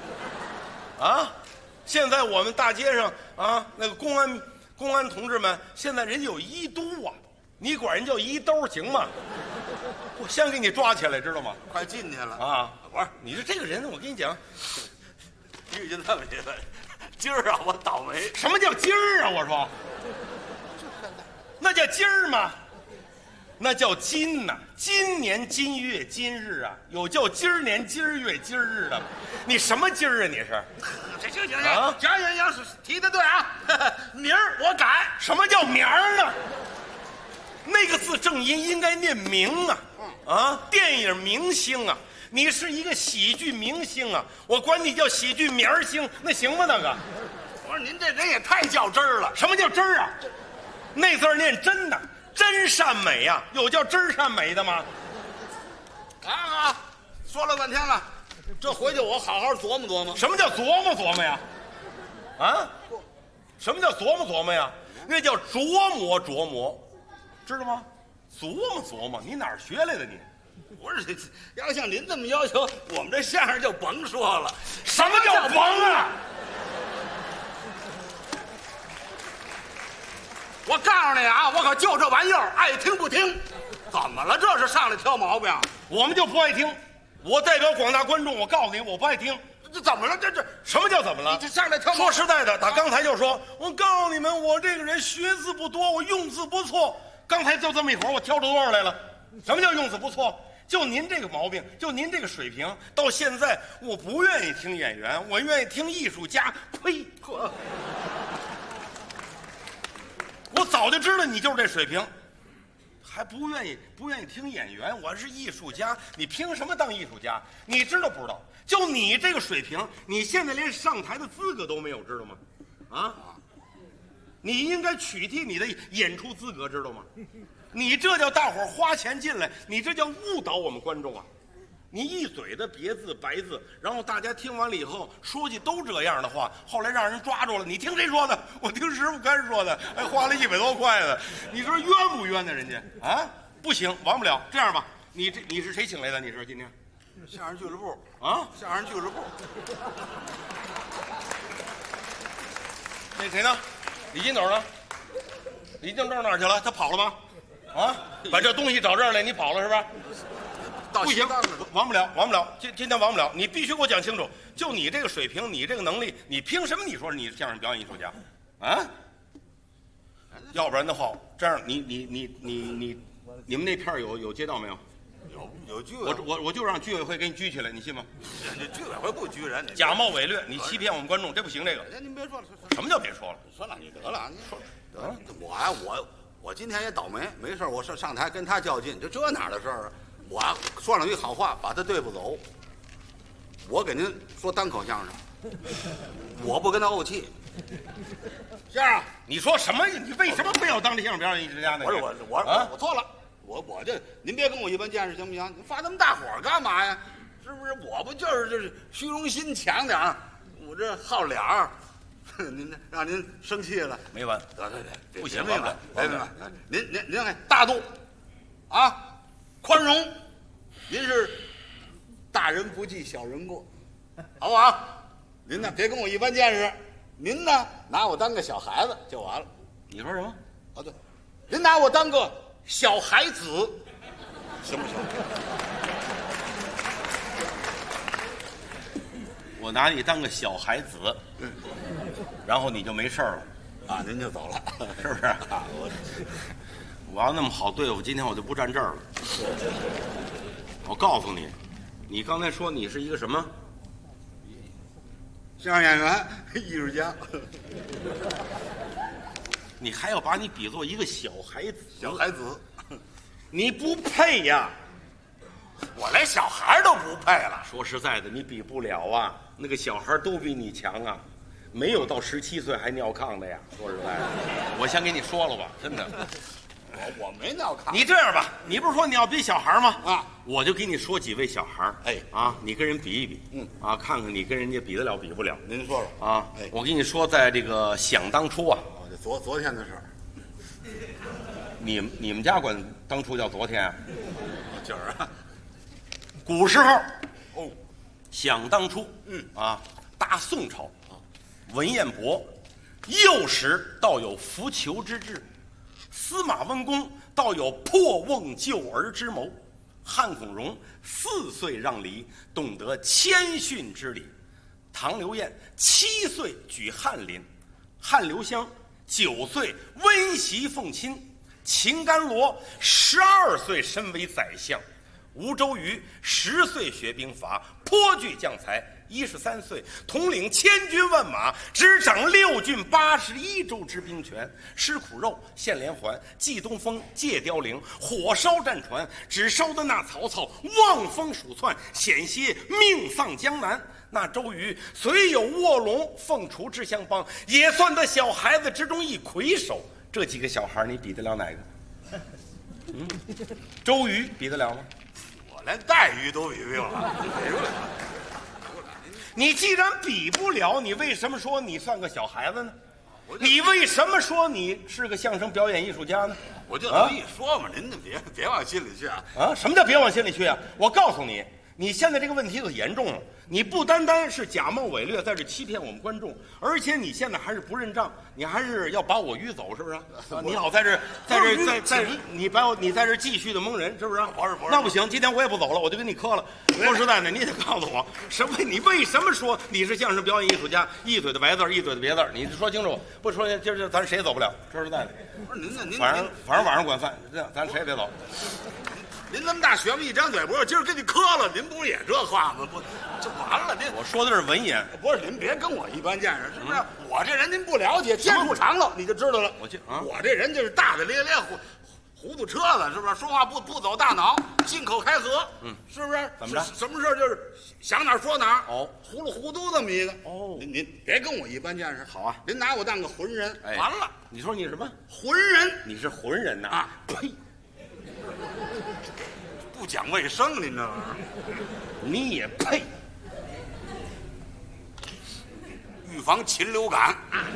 现在我们大街上那个公安同志们，现在人家有一都啊，你管人叫一兜行吗？我先给你抓起来，知道吗？ 快进去了不是，你这个人，我跟你讲。 遇见这么一个，今儿我倒霉。 什么叫今儿啊？我说，那叫今儿吗？那叫今呐！今年今月今日啊，有叫今儿年今儿月今儿日的吗？你什么今儿啊？你是？ 行，提的对明儿我改。 什么叫明儿呢？那个字正音应该念明电影明星啊。你是一个喜剧明星啊，我管你叫喜剧明儿星，那行吗？那个， 我说您这人也太较真儿了。 什么叫真儿啊？那字儿念真的，真善美呀、有叫真善美的吗？ 啊，说了半天了，这回去我好好琢磨琢磨。 什么叫琢磨琢磨呀？啊？什么叫琢磨琢磨呀？那叫琢磨琢磨，知道吗？琢磨琢磨，你哪儿学来的你？ 不是，要像您这么要求，我们这相声就甭说了。 什么叫甭啊？ 我告诉你啊，我可就这玩意儿，爱听不听。怎么了？这是上来挑毛病？ 我们就不爱听。我代表广大观众，我告诉你，我不爱听。 这怎么了？这什么叫怎么了？ 你这上来挑毛病。 说实在的，打刚才就说，我告诉你们，我这个人学字不多，我用字不错。刚才就这么一会儿，我挑出多少来了？什么叫用字不错？就您这个毛病，就您这个水平，到现在我不愿意听演员，我愿意听艺术家。呸！我早就知道你就是这水平，还不愿意听演员。我是艺术家，你凭什么当艺术家？你知道不知道？就你这个水平，你现在连上台的资格都没有，知道吗？啊！你应该取缔你的演出资格，知道吗？你这叫大伙儿花钱进来，你这叫误导我们观众啊！你一嘴的别字白字，然后大家听完了以后说句都这样的话，后来让人抓住了。你听谁说的？我听师傅干说的，还花了100多块的。你说冤不冤呢？人家啊，不行，完不了。这样吧，你是谁请来的？你是今天相声俱乐部啊？ 相声俱乐部。 那谁呢？李金斗呢？李金斗哪儿去了？他跑了吗？啊，把这东西找这儿来，你跑了是吧？不行，完不了，完不了，今天完不了，你必须给我讲清楚。就你这个水平，你这个能力，你凭什么你说你是相声表演艺术家？啊？要不然的话，这样你们那片有街道没有？ 有居委会， 我就让居委会给你拘起来，你信吗？ 这居委会不拘人， 假冒伪劣，你欺骗我们观众，这不行。这个， 您别说了， 什么叫别说了？ 说两句得了，您说，我今天也倒霉，没事我上台跟他较劲，这哪儿的事儿啊？我说两句好话，把他对付走。我给您说单口相声，我不跟他怄气。先生， 你说什么？你为什么非要当这相声表演艺术家呢？ 我错了，我这您别跟我一般见识行不行？你发那么大火干嘛呀？是不是？我不就是虚荣心强点儿，我这好脸儿。您让您生气了， 没完， 对， 不行， 完了，您看大度，啊，宽容，您是大人不计小人过，好不好？您呢，别跟我一般见识，您呢，拿我当个小孩子就完了。 你说什么？ 哦，对，您拿我当个小孩子，行不行？ 我拿你当个小孩子，然后你就没事了， 啊，您就走了， 是不是？我要那么好对付，今天我就不站这儿了。我告诉你，你刚才说你是一个什么？ 相声演员、艺术家。 你还要把你比作一个小孩子？ 小孩子， 你不配呀！ 我连小孩都不配了。 说实在的，你比不了啊！那个小孩都比你强啊，没有到17岁还尿炕的呀。说实在的，我先给你说了吧，真的。 我没尿炕。 你这样吧，你不是说你要比小孩吗？ 啊， 我就给你说几位小孩。 哎， 啊，你跟人比一比，啊，看看你跟人家比得了比不了。 您说说啊，哎，我跟你说，在这个想当初啊， 昨天的事儿。 你们家管当初叫昨天啊？ 今儿啊。 古时候，哦，想当初，啊，大宋朝，文彦博，幼时倒有扶裘之志，司马温公倒有破瓮救儿之谋，汉孔融4岁让梨，懂得谦逊之礼，唐刘晏7岁举翰林，汉刘襄9岁温席奉亲，秦甘罗12岁身为宰相。吴周瑜10岁学兵法，颇具将才；13岁统领千军万马，执掌6郡81州之兵权，吃苦肉，献连环，祭东风，借凋零，火烧战船，只烧得那曹操望风鼠窜，险些命丧江南。 那周瑜虽有卧龙凤雏之相帮，也算得小孩子之中一魁首。这几个小孩你比得了哪个？周瑜比得了吗？ 我连带鱼都比不了。 你既然比不了，你为什么说你算个小孩子呢？你为什么说你是个相声表演艺术家呢？ 我就这么一说嘛，您就别往心里去啊！ 啊，什么叫别往心里去啊？我告诉你，你现在这个问题可严重了。你不单单是假冒伪劣，在这欺骗我们观众，而且你现在还是不认账，你还是要把我淤走，是不是？你好，你在这继续的蒙人，是不是？ 不是， 那不行，今天我也不走了，我就跟你磕了。说实在的，你得告诉我，你为什么说你是相声表演艺术家？一嘴的白字，一嘴的别字，你说清楚，不说今儿咱谁也走不了。说实在的， 不是您， 反正晚上管饭，这样咱谁也别走。 您那么大学问，一张嘴，不是今儿跟你磕了，您不是也这话吗？不，就完了。您我说的是文言， 不是您别跟我一般见识，是不是？我这人您不了解，接触长了你就知道了。我这人就是大大咧咧，糊涂车子，是不是？说话不走大脑，信口开河，是不是？ 怎么着？ 什么事儿就是想哪儿说哪儿， 哦， 糊里糊涂这么一个。哦，您别跟我一般见识。 好啊， 您拿我当个浑人，完了。 你说你是什么浑人？ 你是浑人呐？ 啊，呸！不讲卫生，您这玩意儿， 你也配？ 预防禽流感。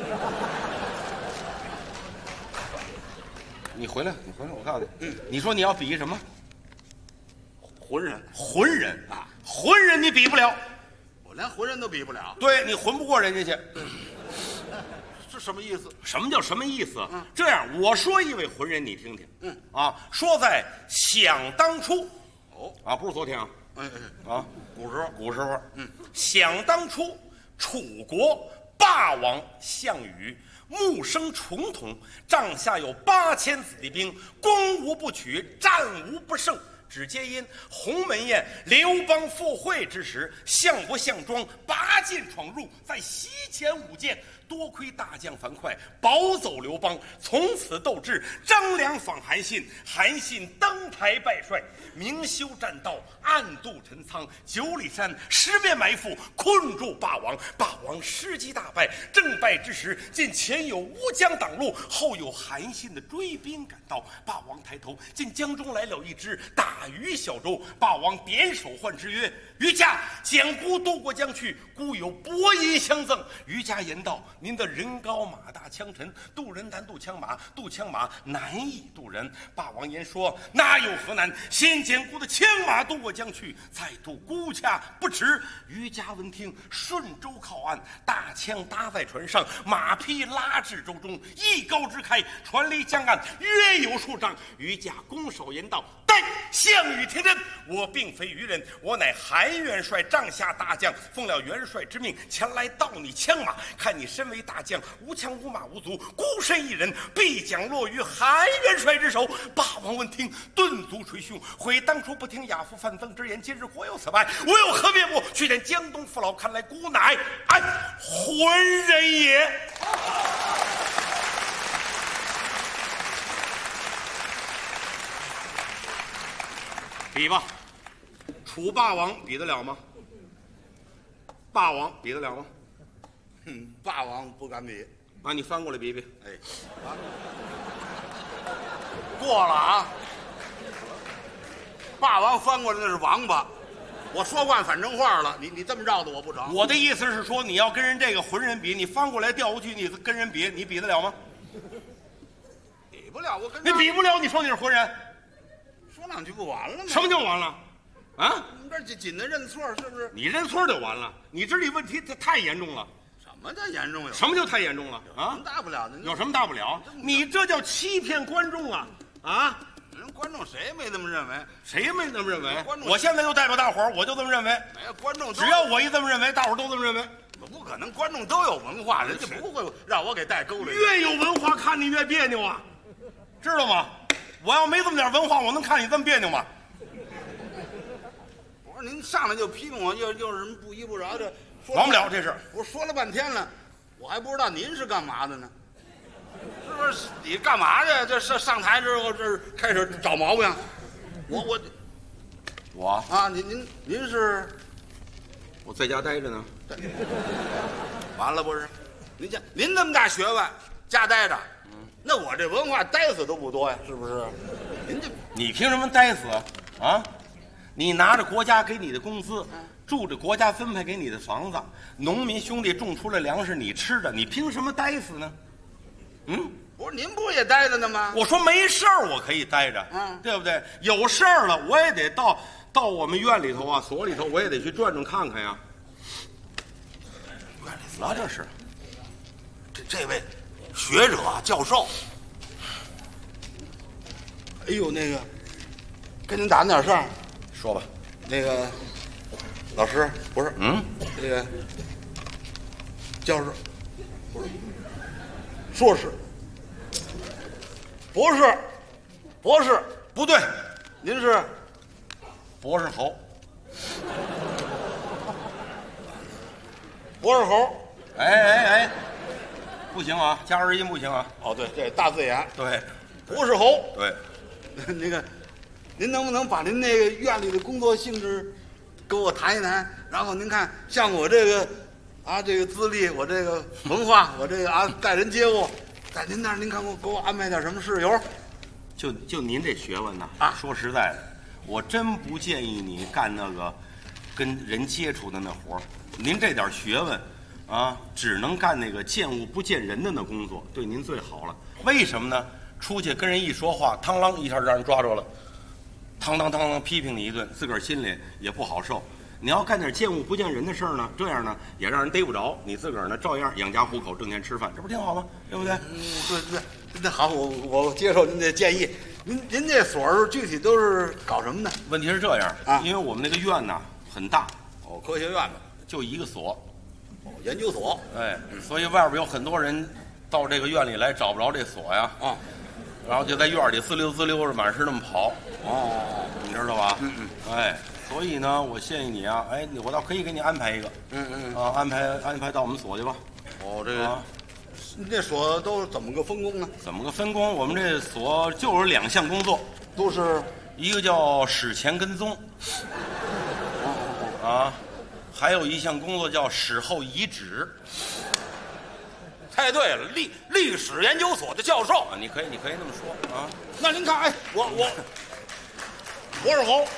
你回来，我告诉你，你说你要比什么？ 浑人啊，浑人你比不了， 我连浑人都比不了。 对你混不过人家去。 是什么意思？ 什么叫什么意思？这样我说一位浑人，你听听。说在想当初，不是昨天啊，古时候，想当初，楚国霸王项羽木生重瞳，帐下有8000子弟兵，攻无不取，战无不胜。只皆因鸿门宴刘邦赴会之时，项伯项庄拔剑闯入，在席前舞剑，多亏大将樊哙保走刘邦，从此斗志。张良访韩信，韩信登台拜帅，明修栈道，暗度陈仓，9里山10面埋伏，困住霸王。霸王失机大败，正败之时，见前有乌江挡路，后有韩信的追兵赶到。霸王抬头，见江中来了一只大鱼小舟。霸王点手唤之曰：“渔家，蒋姑渡过江去，孤有薄银相赠。”渔家言道：“您的人高马大枪沉，渡人难渡枪马，渡枪马难以渡人。”霸王言说：“那有何难？先蒋姑的枪马渡过江去，再渡孤家不迟。”渔家闻听，顺舟靠岸，大枪搭在船上，马匹拉至舟中，一篙支开，船离江岸约有数丈。渔家拱手言道：“待项羽听真，我并非渔人，我乃韩元帅帐下大将，奉了元帅之命前来盗你枪马。看你身为大将，无枪无马无卒，孤身一人，必将落于韩元帅之手。”霸王闻听，顿足捶胸，悔当初不听亚父范增之言，今日国有此败，我有何别目？去见江东父老，看来孤乃浑人也。比吧，楚霸王比得了吗？霸王比得了吗？ 霸王不敢比。 那你翻过来比比。 哎，过了啊！霸王翻过来那是王八，我说惯反正话了。你这么绕的我不成。 我的意思是说，你要跟人这个浑人比，你翻过来调过去，你跟人比，你比得了吗？ 比不了，我跟你比不了，你说你是浑人？ 说两句不完了吗？ 什么就完了？啊？ 你这紧的认错是不是？ 你认错就完了？你这里问题太严重了。 什么叫严重呀？ 什么叫太严重了？啊？ 有什么大不了的？ 有什么大不了？你这叫欺骗观众啊！啊？ 人观众谁没这么认为？ 谁没这么认为？ 观众， 我现在就代表大伙儿，我就这么认为。 没有观众， 只要我一这么认为，大伙儿都这么认为。 不可能，观众都有文化，人家不会让我给带沟里。 越有文化，看你越别扭啊，知道吗？我要没这么点文化，我能看你这么别扭吗？ 我说您上来就批评我，又是什么不依不饶的， 完不了这事。 我说了半天了，我还不知道您是干嘛的呢？是不是你干嘛去？这上台之后，这开始找毛病。我啊，您是， 我在家待着呢。 完了不是？您那么大学问，家待着，那我这文化呆死都不多呀，是不是？ 你凭什么呆死啊？你拿着国家给你的工资，住着国家分配给你的房子，农民兄弟种出来粮食你吃着，你凭什么呆死呢？ 不是您不也待着呢吗？ 我说没事儿我可以待着，对不对？有事儿了我也得到我们院里头啊，所里头我也得去转转看看呀。院里了这是， 这位学者教授，哎呦那个，跟您打听点事儿。 说吧。 那个老师不是，这个教授不是，硕士。博士， 不对， 您是博士侯。 博士侯， 哎，不行啊，加儿音不行啊。 哦，对，这大字眼。 对， 博士侯。 对， 那个，您能不能把您那个院里的工作性质给我谈一谈？然后您看，像我这个这个资历，我这个文化，我这个待人接物，在您那儿，您看给我安排点什么事由？ 就您这学问呐，说实在的，我真不建议你干那个跟人接触的那活儿。您这点学问只能干那个见物不见人的那工作，对您最好了。为什么呢？出去跟人一说话，嘡啷一下让人抓着了，嘡啷批评你一顿，自个儿心里也不好受。你要干点见物不见人的事儿呢，这样呢也让人逮不着，你自个儿呢照样养家糊口，挣钱吃饭，这不挺好吗？对不对？ 对，那好，我接受您的建议。您这所儿具体都是搞什么的？ 问题是这样因为我们那个院呐很大， 科学院嘛， 就一个所， 研究所， 所以外边有很多人到这个院里来找不着这所呀，然后就在院里滋溜着满是那么跑，你知道吧？所以呢，我建议你啊，我倒可以给你安排一个，安排到我们所去吧。 这个，你这所都怎么个分工呢？ 怎么个分工？我们这所就有2项工作， 都是一个叫史前跟踪，还有一项工作叫史后遗址。 太对了，历史研究所的教授， 你可以那么说啊。 那您看，我博士侯。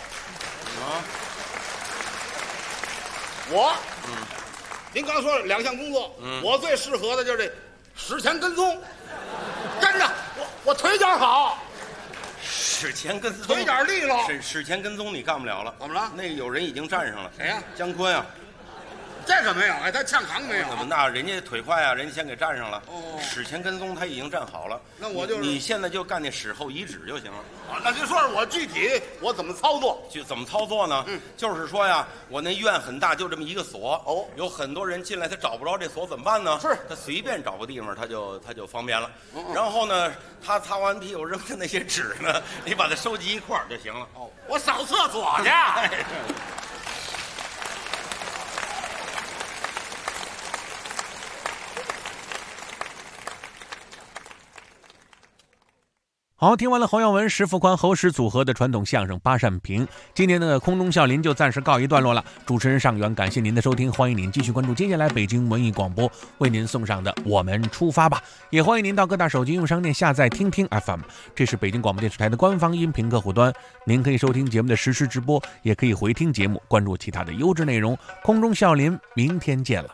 您刚说2项工作，我最适合的就是这史前跟踪，真的，我腿脚好， 史前跟踪， 腿脚利落。 史前跟踪你干不了了， 怎么了？ 那个有人已经站上了， 谁呀？ 姜昆啊。 这可没有，他呛行没有。 怎么那人家腿快啊，人家先给站上了。史前跟踪他已经站好了， 那我就是你现在就干那史后遗址就行了。 那就说说我具体我怎么操作？ 怎么操作呢？就是说呀，我那院很大，就这么一个所。有很多人进来，他找不着这所怎么办呢？他随便找个地方，他就方便了。然后呢，他擦完屁股扔的那些纸呢，你把它收集一块儿就行了。 我扫厕所去。 好，听完了侯耀文、石富宽、侯石组合的传统相声《八扇屏》，今天的空中笑林就暂时告一段落了。主持人尚远，感谢您的收听，欢迎您继续关注接下来北京文艺广播为您送上的《我们出发吧》，也欢迎您到各大手机应用商店下载听听 FM， 这是北京广播电视台的官方音频客户端，您可以收听节目的实时直播，也可以回听节目，关注其他的优质内容。空中笑林，明天见了。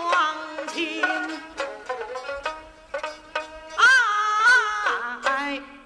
爱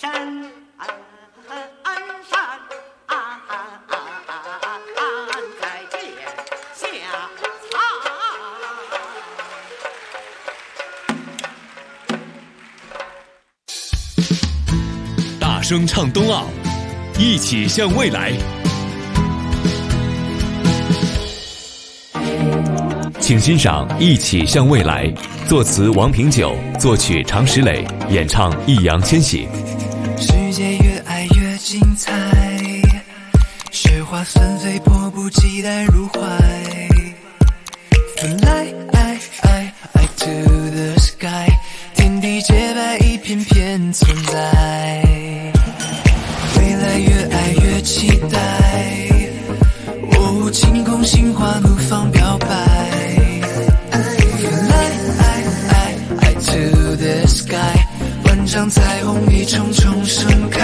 山再见下大声唱冬奥，一起向未来。请欣赏《一起向未来》，作词王平久，作曲常石磊，演唱易烊千玺。 世界越爱越精彩，雪花纷飞，迫不及待入怀。Fly to the sky， 天地洁白，一片片存在。未来越爱越期待，哦，晴空心花怒放表白。Fly to the sky， 万丈彩虹一重重盛开。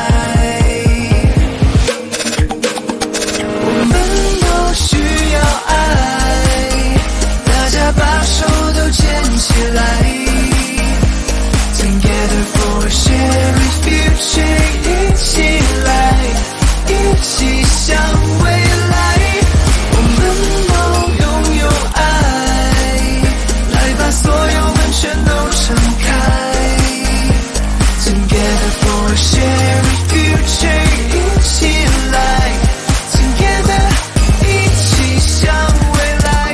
我们都需要爱，大家把手都牵起来。Together for a shared future， 一起来，一起向未来。我们都拥有爱，来把所有门全都敞开。Together for a shared future， 一起来 ，Together 一起向未来。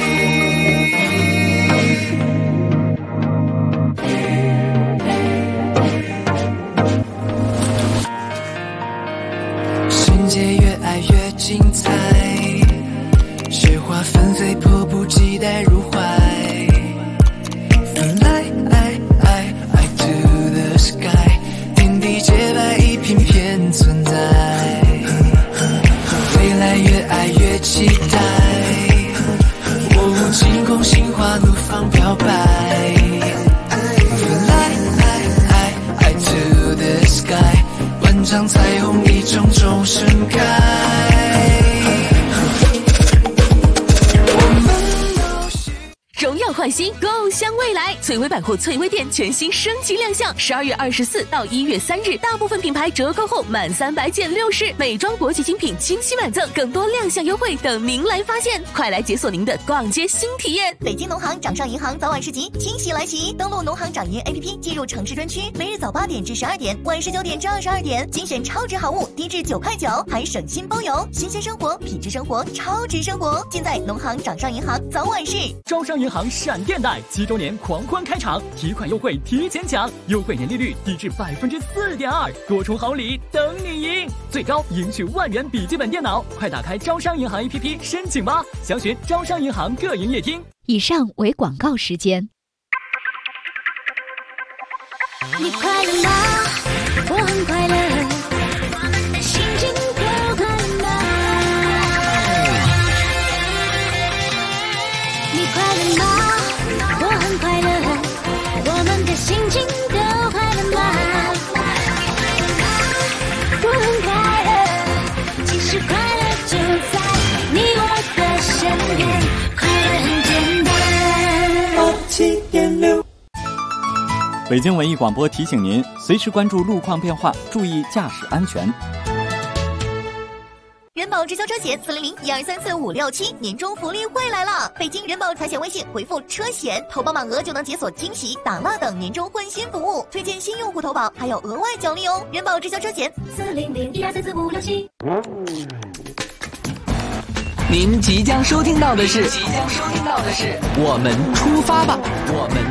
世界越爱越精彩，雪花纷飞，迫不及待入怀。Fly to the sky， 天地洁白，一片片存在。未来越爱越期待，哦，晴空心花怒放表白。Fly to the sky， 万丈彩虹一重重盛开。 荣耀焕新 ，Go 向未来！翠微百货翠微店全新升级亮相，12月24到1月3日，大部分品牌折扣后满300减60，美妆国际精品惊喜满赠，更多亮相优惠等您来发现！快来解锁您的逛街新体验！ 北京农行掌上银行早晚市集惊喜来袭，登录农行掌银 APP， 进入城市专区，每日早8点至12点，晚19点至22点，精选超值好物，低至9块9，还省心包邮，新鲜生活，品质生活，超值生活，尽在农行掌上银行早晚市。 招商银行闪电贷7周年狂欢开场，提款优惠提前享，优惠年利率低至4.2%，多重好礼等你赢，最高赢取万元笔记本电脑，快打开招商银行 APP 申请吧，详询招商银行各营业厅。 以上为广告时间。 你快乐吗？我很快乐，我们的心情都快乐吗？你快乐吗？我很快乐，我们的心情都快乐吗？我很快乐，其实快乐就在你我的身边，快乐很简单。7.6。 北京文艺广播提醒您，随时关注路况变化，注意驾驶安全。 人保直销车险400-1234-567年终福利会来了！北京人保财险微信回复车险，投保满额就能解锁惊喜、打蜡等年终换新服务，推荐新用户投保还有额外奖励哦！人保直销车险400-1234-567。 您即将收听到的是，我们出发吧，我们